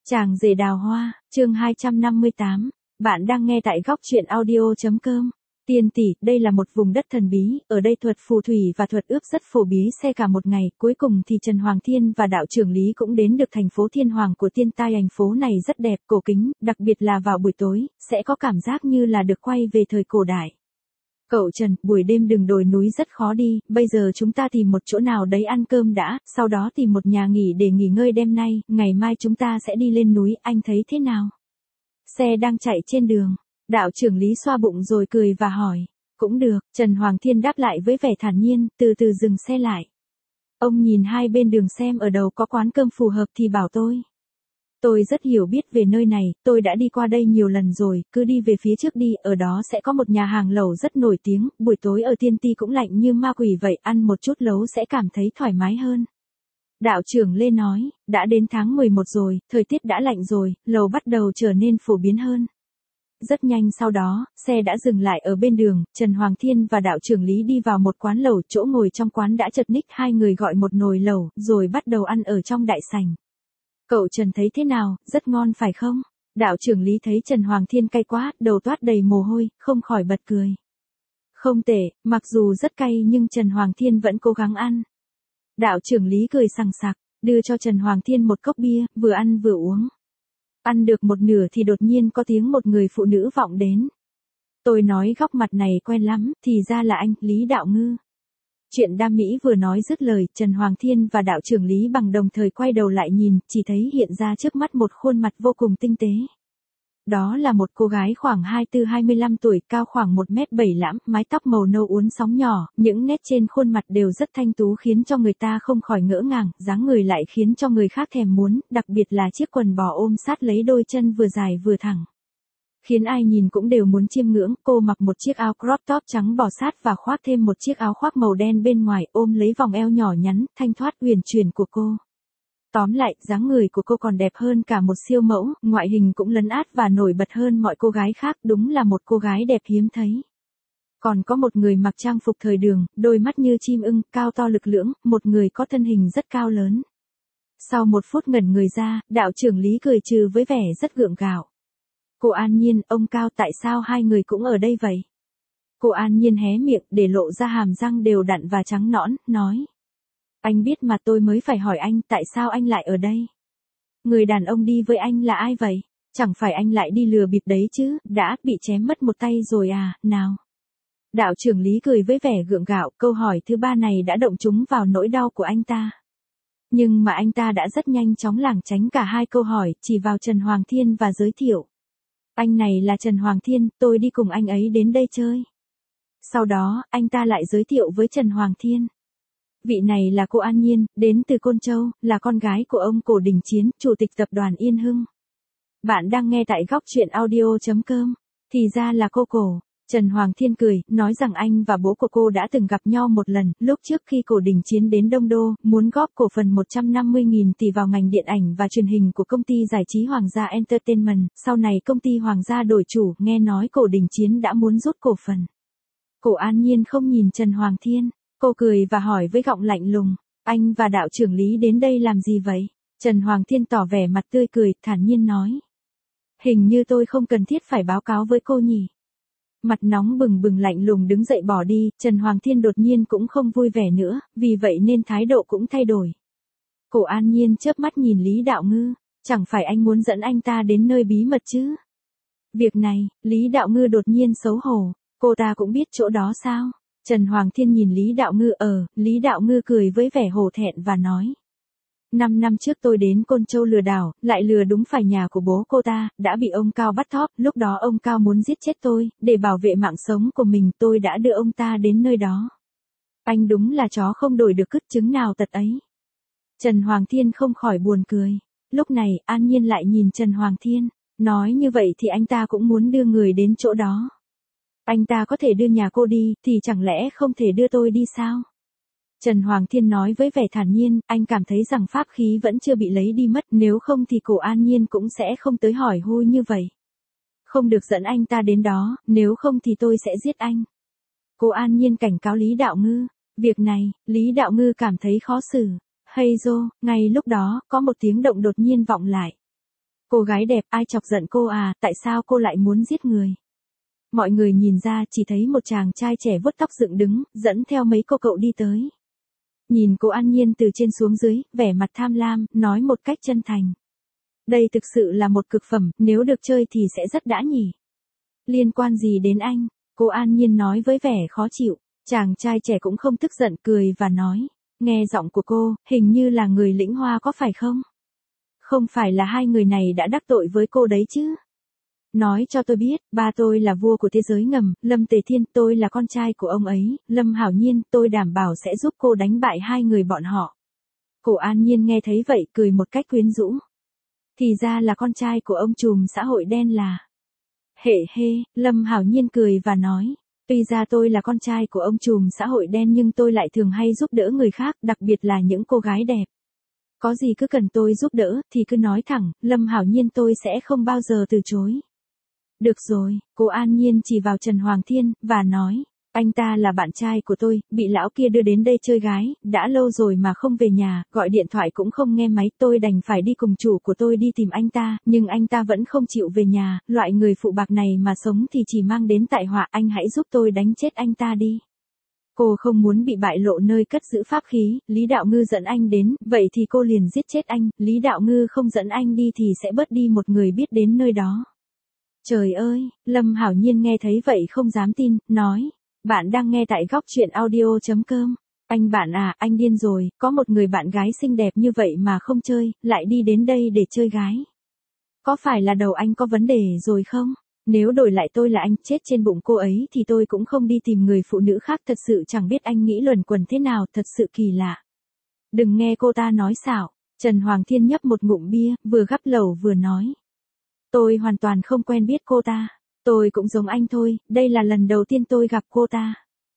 Chàng rể đào hoa, chương 258. Bạn đang nghe tại góc truyện audio.com. Tiên tỷ, đây là một vùng đất thần bí, ở đây thuật phù thủy và thuật ước rất phổ biến xe cả một ngày, cuối cùng thì Trần Hoàng Thiên và đạo trưởng Lý cũng đến được thành phố thiên hoàng của tiên tai. Thành phố này rất đẹp, cổ kính, đặc biệt là vào buổi tối, sẽ có cảm giác như là được quay về thời cổ đại. Cậu Trần, buổi đêm đường đồi núi rất khó đi, bây giờ chúng ta tìm một chỗ nào đấy ăn cơm đã, sau đó tìm một nhà nghỉ để nghỉ ngơi đêm nay, ngày mai chúng ta sẽ đi lên núi, anh thấy thế nào? Xe đang chạy trên đường, đạo trưởng Lý xoa bụng rồi cười và hỏi, cũng được, Trần Hoàng Thiên đáp lại với vẻ thản nhiên, từ từ dừng xe lại. Ông nhìn hai bên đường xem ở đâu có quán cơm phù hợp thì bảo tôi. Tôi rất hiểu biết về nơi này, tôi đã đi qua đây nhiều lần rồi, cứ đi về phía trước đi, ở đó sẽ có một nhà hàng lẩu rất nổi tiếng, buổi tối ở Tiên Ti cũng lạnh như ma quỷ vậy, ăn một chút lẩu sẽ cảm thấy thoải mái hơn. Đạo trưởng Lê nói, đã đến tháng 11 rồi, thời tiết đã lạnh rồi, lẩu bắt đầu trở nên phổ biến hơn. Rất nhanh sau đó, xe đã dừng lại ở bên đường, Trần Hoàng Thiên và đạo trưởng Lý đi vào một quán lẩu, chỗ ngồi trong quán đã chật ních, hai người gọi một nồi lẩu, rồi bắt đầu ăn ở trong đại sảnh. Cậu Trần thấy thế nào, rất ngon phải không? Đạo trưởng Lý thấy Trần Hoàng Thiên cay quá, đầu toát đầy mồ hôi, không khỏi bật cười. Không tệ, mặc dù rất cay nhưng Trần Hoàng Thiên vẫn cố gắng ăn. Đạo trưởng Lý cười sằng sặc, đưa cho Trần Hoàng Thiên một cốc bia, vừa ăn vừa uống. Ăn được một nửa thì đột nhiên có tiếng một người phụ nữ vọng đến. Tôi nói góc mặt này quen lắm, thì ra là anh, Lý Đạo Ngư. Chuyện đam mỹ vừa nói dứt lời, Trần Hoàng Thiên và đạo trưởng Lý bằng đồng thời quay đầu lại nhìn, chỉ thấy hiện ra trước mắt một khuôn mặt vô cùng tinh tế. Đó là một cô gái khoảng 24-25 tuổi, cao khoảng 1m7 lãm, mái tóc màu nâu uốn sóng nhỏ, những nét trên khuôn mặt đều rất thanh tú khiến cho người ta không khỏi ngỡ ngàng, dáng người lại khiến cho người khác thèm muốn, đặc biệt là chiếc quần bò ôm sát lấy đôi chân vừa dài vừa thẳng. Khiến ai nhìn cũng đều muốn chiêm ngưỡng, cô mặc một chiếc áo crop top trắng bò sát và khoác thêm một chiếc áo khoác màu đen bên ngoài, ôm lấy vòng eo nhỏ nhắn, thanh thoát uyển chuyển của cô. Tóm lại, dáng người của cô còn đẹp hơn cả một siêu mẫu, ngoại hình cũng lấn át và nổi bật hơn mọi cô gái khác, đúng là một cô gái đẹp hiếm thấy. Còn có một người mặc trang phục thời đường, đôi mắt như chim ưng, cao to lực lưỡng, một người có thân hình rất cao lớn. Sau một phút ngẩn người ra, đạo trưởng Lý cười trừ với vẻ rất gượng gạo. Cô An Nhiên, ông Cao, tại sao hai người cũng ở đây vậy? Cô An Nhiên hé miệng để lộ ra hàm răng đều đặn và trắng nõn, nói. Anh biết mà, tôi mới phải hỏi anh, tại sao anh lại ở đây? Người đàn ông đi với anh là ai vậy? Chẳng phải anh lại đi lừa bịp đấy chứ, đã bị chém mất một tay rồi à, nào? Đạo trưởng Lý cười với vẻ gượng gạo, câu hỏi thứ ba này đã động trúng vào nỗi đau của anh ta. Nhưng mà anh ta đã rất nhanh chóng lảng tránh cả hai câu hỏi, chỉ vào Trần Hoàng Thiên và giới thiệu. Anh này là Trần Hoàng Thiên, tôi đi cùng anh ấy đến đây chơi. Sau đó, anh ta lại giới thiệu với Trần Hoàng Thiên. Vị này là cô An Nhiên, đến từ Côn Châu, là con gái của ông Cổ Đình Chiến, chủ tịch tập đoàn Yên Hưng. Bạn đang nghe tại góc truyện audio.com. Thì ra là cô Cổ. Trần Hoàng Thiên cười, nói rằng anh và bố của cô đã từng gặp nhau một lần, lúc trước khi Cổ Đình Chiến đến Đông Đô, muốn góp cổ phần 150.000 tỷ vào ngành điện ảnh và truyền hình của công ty giải trí Hoàng gia Entertainment, sau này công ty Hoàng gia đổi chủ, nghe nói Cổ Đình Chiến đã muốn rút cổ phần. Cổ An Nhiên không nhìn Trần Hoàng Thiên, cô cười và hỏi với giọng lạnh lùng, anh và đạo trưởng Lý đến đây làm gì vậy? Trần Hoàng Thiên tỏ vẻ mặt tươi cười, thản nhiên nói. Hình như tôi không cần thiết phải báo cáo với cô nhỉ? Mặt nóng bừng bừng lạnh lùng đứng dậy bỏ đi, Trần Hoàng Thiên đột nhiên cũng không vui vẻ nữa, vì vậy nên thái độ cũng thay đổi. Cổ An Nhiên chớp mắt nhìn Lý Đạo Ngư, chẳng phải anh muốn dẫn anh ta đến nơi bí mật chứ? Việc này, Lý Đạo Ngư đột nhiên xấu hổ, cô ta cũng biết chỗ đó sao? Trần Hoàng Thiên nhìn Lý Đạo Ngư Lý Đạo Ngư cười với vẻ hổ thẹn và nói. 5 năm trước tôi đến Côn Châu lừa đảo, lại lừa đúng phải nhà của bố cô ta, đã bị ông Cao bắt thóp, lúc đó ông Cao muốn giết chết tôi, để bảo vệ mạng sống của mình, tôi đã đưa ông ta đến nơi đó. Anh đúng là chó không đổi được cứt trứng nào tật ấy. Trần Hoàng Thiên không khỏi buồn cười. Lúc này, An Nhiên lại nhìn Trần Hoàng Thiên, nói như vậy thì anh ta cũng muốn đưa người đến chỗ đó. Anh ta có thể đưa nhà cô đi, thì chẳng lẽ không thể đưa tôi đi sao? Trần Hoàng Thiên nói với vẻ thản nhiên, anh cảm thấy rằng pháp khí vẫn chưa bị lấy đi mất, nếu không thì Cổ An Nhiên cũng sẽ không tới hỏi hôi như vậy. Không được dẫn anh ta đến đó, nếu không thì tôi sẽ giết anh. Cô An Nhiên cảnh cáo Lý Đạo Ngư. Việc này, Lý Đạo Ngư cảm thấy khó xử. Hay dô, ngay lúc đó, có một tiếng động đột nhiên vọng lại. Cô gái đẹp, ai chọc giận cô à, tại sao cô lại muốn giết người? Mọi người nhìn ra chỉ thấy một chàng trai trẻ vuốt tóc dựng đứng, dẫn theo mấy cô cậu đi tới. Nhìn cô An Nhiên từ trên xuống dưới, vẻ mặt tham lam, nói một cách chân thành. Đây thực sự là một cực phẩm, nếu được chơi thì sẽ rất đã nhỉ. Liên quan gì đến anh? Cô An Nhiên nói với vẻ khó chịu. Chàng trai trẻ cũng không tức giận, cười và nói. Nghe giọng của cô, hình như là người lĩnh hoa có phải không? Không phải là hai người này đã đắc tội với cô đấy chứ? Nói cho tôi biết, ba tôi là vua của thế giới ngầm, Lâm Tề Thiên, tôi là con trai của ông ấy, Lâm Hảo Nhiên, tôi đảm bảo sẽ giúp cô đánh bại hai người bọn họ. Cổ An Nhiên nghe thấy vậy, cười một cách quyến rũ. Thì ra là con trai của ông trùm xã hội đen là. Hề hê, Lâm Hảo Nhiên cười và nói. Tuy ra tôi là con trai của ông trùm xã hội đen nhưng tôi lại thường hay giúp đỡ người khác, đặc biệt là những cô gái đẹp. Có gì cứ cần tôi giúp đỡ, thì cứ nói thẳng, Lâm Hảo Nhiên tôi sẽ không bao giờ từ chối. Được rồi, cô An Nhiên chỉ vào Trần Hoàng Thiên, và nói, anh ta là bạn trai của tôi, bị lão kia đưa đến đây chơi gái, đã lâu rồi mà không về nhà, gọi điện thoại cũng không nghe máy, tôi đành phải đi cùng chủ của tôi đi tìm anh ta, nhưng anh ta vẫn không chịu về nhà, loại người phụ bạc này mà sống thì chỉ mang đến tai họa, anh hãy giúp tôi đánh chết anh ta đi. Cô không muốn bị bại lộ nơi cất giữ pháp khí, Lý Đạo Ngư dẫn anh đến, vậy thì cô liền giết chết anh, Lý Đạo Ngư không dẫn anh đi thì sẽ bớt đi một người biết đến nơi đó. Trời ơi, Lâm Hảo Nhiên nghe thấy vậy không dám tin, nói, bạn đang nghe tại góc truyện audio.com. Anh bạn à, anh điên rồi, có một người bạn gái xinh đẹp như vậy mà không chơi, lại đi đến đây để chơi gái. Có phải là đầu anh có vấn đề rồi không? Nếu đổi lại tôi là anh chết trên bụng cô ấy thì tôi cũng không đi tìm người phụ nữ khác, thật sự chẳng biết anh nghĩ luẩn quẩn thế nào, thật sự kỳ lạ. Đừng nghe cô ta nói xạo. Trần Hoàng Thiên nhấp một ngụm bia, vừa gắp lẩu vừa nói. Tôi hoàn toàn không quen biết cô ta. Tôi cũng giống anh thôi, đây là lần đầu tiên tôi gặp cô ta.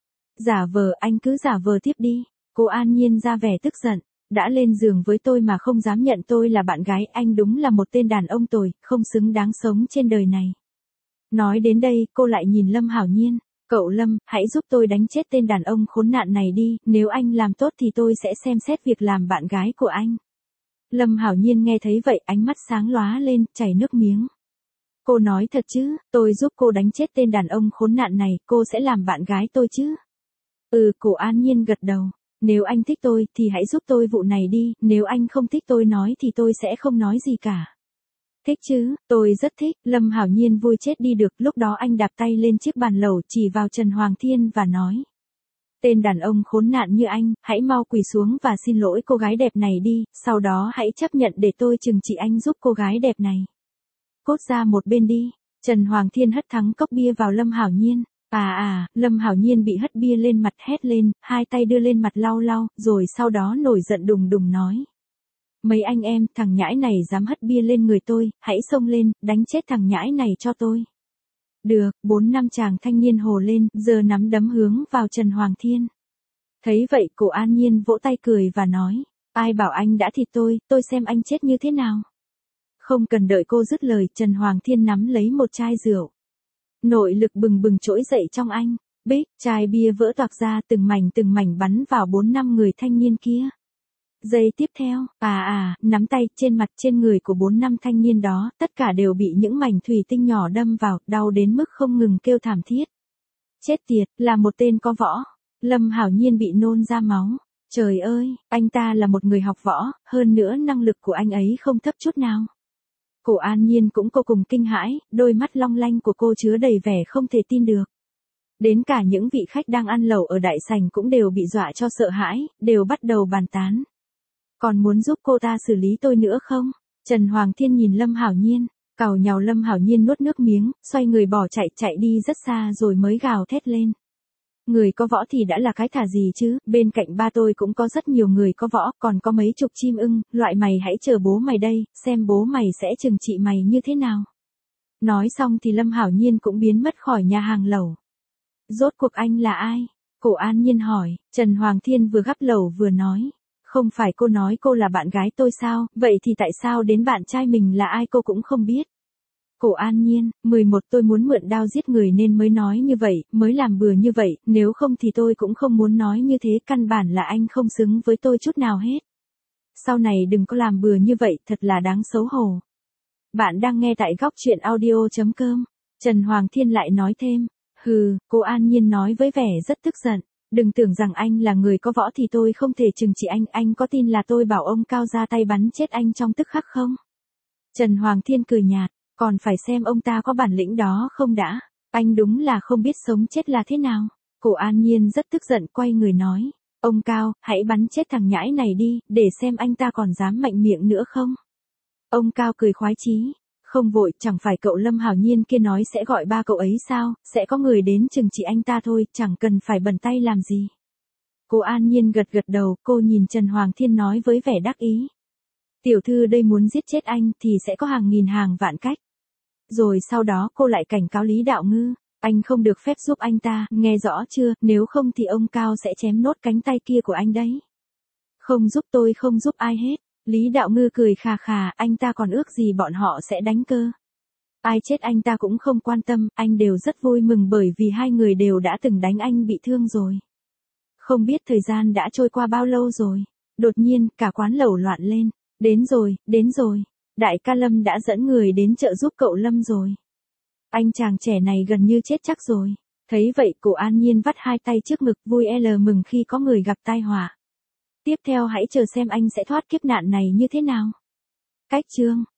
Giả vờ, anh cứ giả vờ tiếp đi. Cô An Nhiên ra vẻ tức giận. Đã lên giường với tôi mà không dám nhận tôi là bạn gái, anh đúng là một tên đàn ông tồi, không xứng đáng sống trên đời này. Nói đến đây, cô lại nhìn Lâm Hảo Nhiên. Cậu Lâm, hãy giúp tôi đánh chết tên đàn ông khốn nạn này đi, nếu anh làm tốt thì tôi sẽ xem xét việc làm bạn gái của anh. Lâm Hảo Nhiên nghe thấy vậy, ánh mắt sáng lóa lên, chảy nước miếng. Cô nói thật chứ, tôi giúp cô đánh chết tên đàn ông khốn nạn này, cô sẽ làm bạn gái tôi chứ? Cổ An Nhiên gật đầu. Nếu anh thích tôi, thì hãy giúp tôi vụ này đi, nếu anh không thích tôi nói thì tôi sẽ không nói gì cả. Thích chứ, tôi rất thích, Lâm Hảo Nhiên vui chết đi được, lúc đó anh đạp tay lên chiếc bàn lẩu chỉ vào Trần Hoàng Thiên và nói. Tên đàn ông khốn nạn như anh, hãy mau quỳ xuống và xin lỗi cô gái đẹp này đi, sau đó hãy chấp nhận để tôi trừng trị anh giúp cô gái đẹp này. Cốt ra một bên đi, Trần Hoàng Thiên hất thắng cốc bia vào Lâm Hảo Nhiên. Lâm Hảo Nhiên bị hất bia lên mặt hét lên, hai tay đưa lên mặt lau lau, rồi sau đó nổi giận đùng đùng nói. Mấy anh em, thằng nhãi này dám hất bia lên người tôi, hãy xông lên, đánh chết thằng nhãi này cho tôi. Được, 4-5 chàng thanh niên hồ lên, giơ nắm đấm hướng vào Trần Hoàng Thiên. Thấy vậy, cô An Nhiên vỗ tay cười và nói, ai bảo anh đã thịt tôi xem anh chết như thế nào. Không cần đợi cô dứt lời, Trần Hoàng Thiên nắm lấy một chai rượu. Nội lực bừng bừng trỗi dậy trong anh, bích, chai bia vỡ toạc ra, từng mảnh bắn vào 4-5 người thanh niên kia. Giây tiếp theo, nắm tay, trên mặt, trên người của 4-5 thanh niên đó, tất cả đều bị những mảnh thủy tinh nhỏ đâm vào, đau đến mức không ngừng kêu thảm thiết. Chết tiệt, là một tên có võ. Lâm Hảo Nhiên bị nôn ra máu. Trời ơi, anh ta là một người học võ, hơn nữa năng lực của anh ấy không thấp chút nào. Cổ An Nhiên cũng vô cùng kinh hãi, đôi mắt long lanh của cô chứa đầy vẻ không thể tin được. Đến cả những vị khách đang ăn lẩu ở đại sảnh cũng đều bị dọa cho sợ hãi, đều bắt đầu bàn tán. Còn muốn giúp cô ta xử lý tôi nữa không? Trần Hoàng Thiên nhìn Lâm Hảo Nhiên, càu nhàu. Lâm Hảo Nhiên nuốt nước miếng, xoay người bỏ chạy đi rất xa rồi mới gào thét lên. Người có võ thì đã là cái thà gì chứ, bên cạnh ba tôi cũng có rất nhiều người có võ, còn có mấy chục chim ưng, loại mày hãy chờ bố mày đây, xem bố mày sẽ trừng trị mày như thế nào. Nói xong thì Lâm Hảo Nhiên cũng biến mất khỏi nhà hàng lẩu. Rốt cuộc anh là ai? Cổ An Nhiên hỏi. Trần Hoàng Thiên vừa gắp lẩu vừa nói. Không phải cô nói cô là bạn gái tôi sao, vậy thì tại sao đến bạn trai mình là ai cô cũng không biết? Cổ An Nhiên, 11 tôi muốn mượn đao giết người nên mới nói như vậy, mới làm bừa như vậy, nếu không thì tôi cũng không muốn nói như thế, căn bản là anh không xứng với tôi chút nào hết. Sau này đừng có làm bừa như vậy, thật là đáng xấu hổ. Bạn đang nghe tại góc chuyện audio.com. Trần Hoàng Thiên lại nói thêm. Cô An Nhiên nói với vẻ rất tức giận. Đừng tưởng rằng anh là người có võ thì tôi không thể trừng trị anh có tin là tôi bảo ông Cao ra tay bắn chết anh trong tức khắc không? Trần Hoàng Thiên cười nhạt, còn phải xem ông ta có bản lĩnh đó không đã. Anh đúng là không biết sống chết là thế nào. Cô An Nhiên rất tức giận quay người nói. Ông Cao, hãy bắn chết thằng nhãi này đi, để xem anh ta còn dám mạnh miệng nữa không. Ông Cao cười khoái chí. Không vội, chẳng phải cậu Lâm Hảo Nhiên kia nói sẽ gọi ba cậu ấy sao, sẽ có người đến trừng trị anh ta thôi, chẳng cần phải bận tay làm gì. Cô An Nhiên gật gật đầu, cô nhìn Trần Hoàng Thiên nói với vẻ đắc ý. Tiểu thư đây muốn giết chết anh thì sẽ có hàng nghìn hàng vạn cách. Rồi sau đó cô lại cảnh cáo Lý Đạo Ngư, anh không được phép giúp anh ta, nghe rõ chưa, nếu không thì ông Cao sẽ chém nốt cánh tay kia của anh đấy. Không giúp tôi không giúp ai hết. Lý Đạo Ngư cười khà khà, anh ta còn ước gì bọn họ sẽ đánh cơ. Ai chết anh ta cũng không quan tâm, anh đều rất vui mừng bởi vì hai người đều đã từng đánh anh bị thương rồi. Không biết thời gian đã trôi qua bao lâu rồi. Đột nhiên, cả quán lẩu loạn lên. Đến rồi. Đại ca Lâm đã dẫn người đến trợ giúp cậu Lâm rồi. Anh chàng trẻ này gần như chết chắc rồi. Thấy vậy, cô An Nhiên vắt hai tay trước ngực vui mừng khi có người gặp tai họa. Tiếp theo hãy chờ xem anh sẽ thoát kiếp nạn này như thế nào. Cách chương